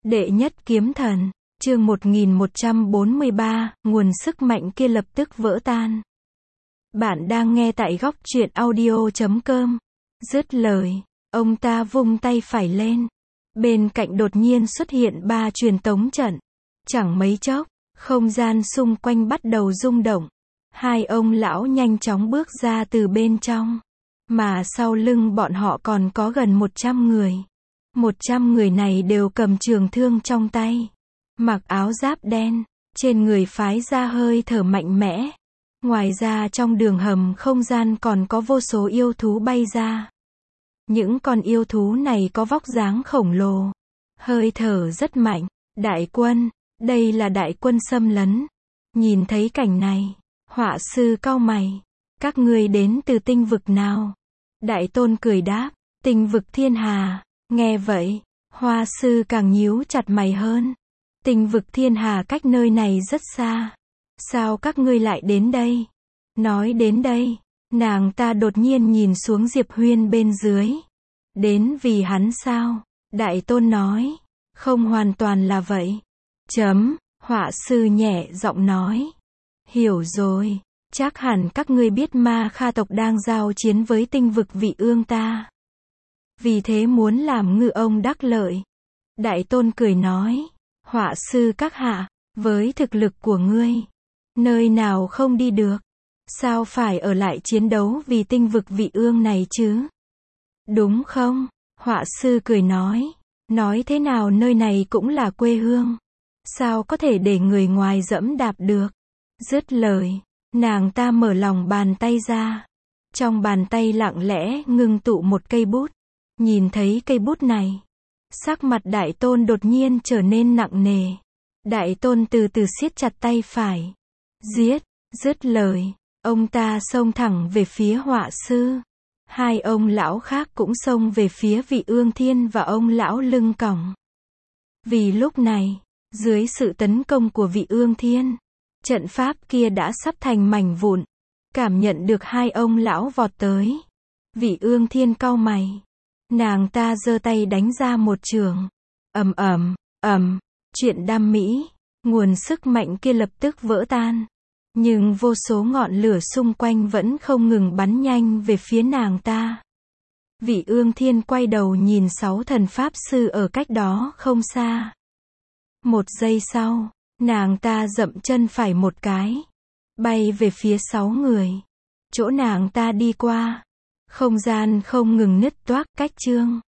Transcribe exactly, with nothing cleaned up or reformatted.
Đệ nhất kiếm thần, chương một nghìn một trăm bốn mươi ba, nguồn sức mạnh kia lập tức vỡ tan. Bạn đang nghe tại góc truyện audio chấm com. Dứt lời, ông ta vung tay phải lên. Bên cạnh đột nhiên xuất hiện ba truyền tống trận. Chẳng mấy chốc, không gian xung quanh bắt đầu rung động. Hai ông lão nhanh chóng bước ra từ bên trong. Mà sau lưng bọn họ còn có gần một trăm người. Một trăm người này đều cầm trường thương trong tay. Mặc áo giáp đen, trên người phái ra hơi thở mạnh mẽ. Ngoài ra trong đường hầm không gian còn có vô số yêu thú bay ra. Những con yêu thú này có vóc dáng khổng lồ. Hơi thở rất mạnh. Đại quân, đây là đại quân xâm lấn. Nhìn thấy cảnh này, họa sư cau mày. Các ngươi đến từ tinh vực nào? Đại tôn cười đáp, tinh vực thiên hà. Nghe vậy, hoa sư càng nhíu chặt mày hơn. Tinh vực thiên hà cách nơi này rất xa. Sao các ngươi lại đến đây? Nói đến đây, nàng ta đột nhiên nhìn xuống Diệp Huyên bên dưới. Đến vì hắn sao? Đại tôn nói, không hoàn toàn là vậy. Chấm, họa sư nhẹ giọng nói. Hiểu rồi, chắc hẳn các ngươi biết Ma Kha tộc đang giao chiến với tinh vực vị ương ta. Vì thế muốn làm ngư ông đắc lợi. Đại tôn cười nói, họa sư các hạ, với thực lực của ngươi, nơi nào không đi được, sao phải ở lại chiến đấu vì tinh vực vị ương này chứ? Đúng không? Họa sư cười nói, nói thế nào nơi này cũng là quê hương, sao có thể để người ngoài dẫm đạp được? Dứt lời, nàng ta mở lòng bàn tay ra, trong bàn tay lặng lẽ ngưng tụ một cây bút. Nhìn thấy cây bút này, sắc mặt đại tôn đột nhiên trở nên nặng nề. Đại tôn từ từ siết chặt tay phải. Giết, dứt lời, ông ta xông thẳng về phía họa sư. Hai ông lão khác cũng xông về phía vị ương thiên và ông lão lưng còng. Vì lúc này, dưới sự tấn công của vị ương thiên, trận pháp kia đã sắp thành mảnh vụn. Cảm nhận được hai ông lão vọt tới, vị ương thiên cau mày. Nàng ta giơ tay đánh ra một trường. Ầm ầm, ầm, chuyện đam mỹ, nguồn sức mạnh kia lập tức vỡ tan. Nhưng vô số ngọn lửa xung quanh vẫn không ngừng bắn nhanh về phía nàng ta. Vị ương thiên quay đầu nhìn sáu thần pháp sư ở cách đó không xa. Một giây sau, nàng ta dậm chân phải một cái, bay về phía sáu người. Chỗ nàng ta đi qua, không gian không ngừng nứt toác cách trương.